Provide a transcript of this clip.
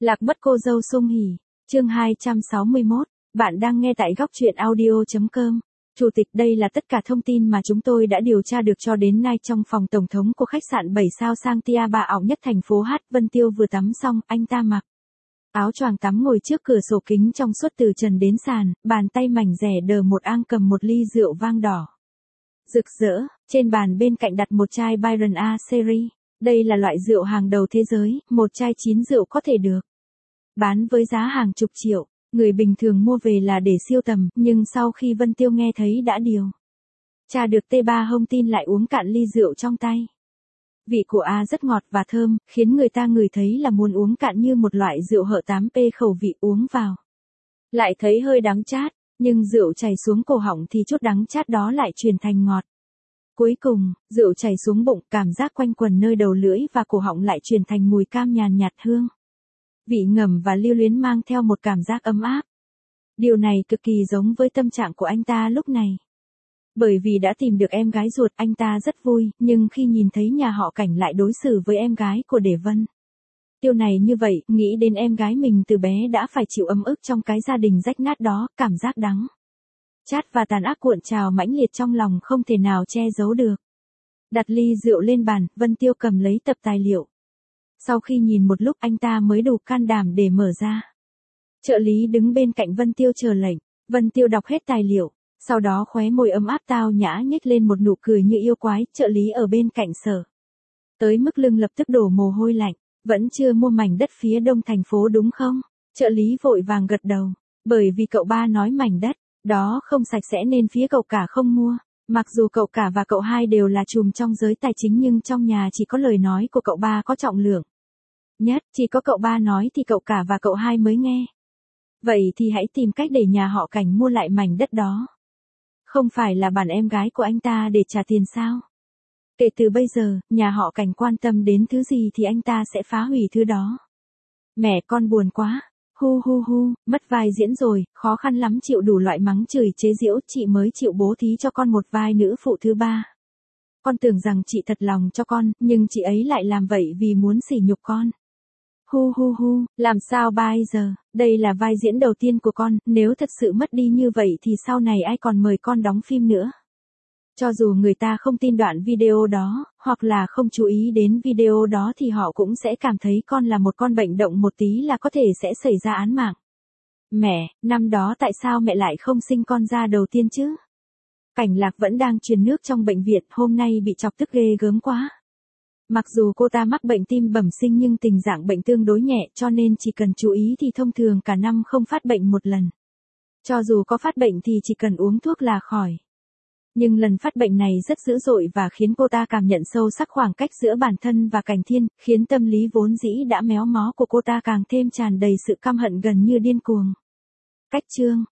Lạc mất cô dâu Sung Hỉ, chương 261, bạn đang nghe tại góc truyện audio.com. Chủ tịch, đây là tất cả thông tin mà chúng tôi đã điều tra được cho đến nay trong phòng tổng thống của khách sạn 7 sao Santia Bà ảo nhất thành phố H. Vân Tiêu vừa tắm xong, anh ta mặc áo choàng tắm ngồi trước cửa sổ kính trong suốt từ trần đến sàn, bàn tay mảnh rẻ đờ một ang cầm một ly rượu vang đỏ rực rỡ, trên bàn bên cạnh đặt một chai Byron A Series. Đây là loại rượu hàng đầu thế giới, một chai chín rượu có thể được bán với giá hàng chục triệu. Người bình thường mua về là để siêu tầm, nhưng sau khi Vân Tiêu nghe thấy đã điều tra được T3 thông tin lại uống cạn ly rượu trong tay. Vị của A rất ngọt và thơm, khiến người ta ngửi thấy là muốn uống cạn như một loại rượu hợ 8P khẩu vị uống vào. Lại thấy hơi đắng chát, nhưng rượu chảy xuống cổ họng thì chút đắng chát đó lại chuyển thành ngọt. Cuối cùng, rượu chảy xuống bụng, cảm giác quanh quần nơi đầu lưỡi và cổ họng lại chuyển thành mùi cam nhàn nhạt hương vị ngầm và lưu luyến mang theo một cảm giác ấm áp. Điều này cực kỳ giống với tâm trạng của anh ta lúc này. Bởi vì đã tìm được em gái ruột, anh ta rất vui, nhưng khi nhìn thấy nhà họ Cảnh lại đối xử với em gái của Để Vân Tiêu này như vậy, nghĩ đến em gái mình từ bé đã phải chịu ấm ức trong cái gia đình rách nát đó, cảm giác đắng chát và tàn ác cuộn trào mãnh liệt trong lòng không thể nào che giấu được. Đặt ly rượu lên bàn, Vân Tiêu cầm lấy tập tài liệu. Sau khi nhìn một lúc anh ta mới đủ can đảm để mở ra. Trợ lý đứng bên cạnh Vân Tiêu chờ lệnh. Vân Tiêu đọc hết tài liệu, sau đó khóe môi ấm áp tao nhã nhếch lên một nụ cười như yêu quái. Trợ lý ở bên cạnh sở tới mức lưng lập tức đổ mồ hôi lạnh. Vẫn chưa mua mảnh đất phía đông thành phố đúng không? Trợ lý vội vàng gật đầu. Bởi vì cậu ba nói mảnh đất đó không sạch sẽ nên phía cậu cả không mua. Mặc dù cậu cả và cậu hai đều là trùm trong giới tài chính nhưng trong nhà chỉ có lời nói của cậu ba có trọng lượng nhất, chỉ có cậu ba nói thì cậu cả và cậu hai mới nghe. Vậy thì hãy tìm cách để nhà họ Cảnh mua lại mảnh đất đó. Không phải là bản em gái của anh ta để trả tiền sao? Kể từ bây giờ, nhà họ Cảnh quan tâm đến thứ gì thì anh ta sẽ phá hủy thứ đó. Mẹ con buồn quá. Hu hu hu, mất vai diễn rồi, khó khăn lắm chịu đủ loại mắng chửi chế giễu, chị mới chịu bố thí cho con một vai nữ phụ thứ ba. Con tưởng rằng chị thật lòng cho con, nhưng chị ấy lại làm vậy vì muốn sỉ nhục con. Hu hu hu, làm sao bây giờ, đây là vai diễn đầu tiên của con, nếu thật sự mất đi như vậy thì sau này ai còn mời con đóng phim nữa. Cho dù người ta không tin đoạn video đó, hoặc là không chú ý đến video đó thì họ cũng sẽ cảm thấy con là một con bệnh động một tí là có thể sẽ xảy ra án mạng. Mẹ, năm đó tại sao mẹ lại không sinh con ra đầu tiên chứ? Cảnh Lạc vẫn đang truyền nước trong bệnh viện, hôm nay bị chọc tức ghê gớm quá. Mặc dù cô ta mắc bệnh tim bẩm sinh nhưng tình trạng bệnh tương đối nhẹ cho nên chỉ cần chú ý thì thông thường cả năm không phát bệnh một lần. Cho dù có phát bệnh thì chỉ cần uống thuốc là khỏi. Nhưng lần phát bệnh này rất dữ dội và khiến cô ta cảm nhận sâu sắc khoảng cách giữa bản thân và Cảnh Thiên, khiến tâm lý vốn dĩ đã méo mó của cô ta càng thêm tràn đầy sự căm hận gần như điên cuồng. Cách chương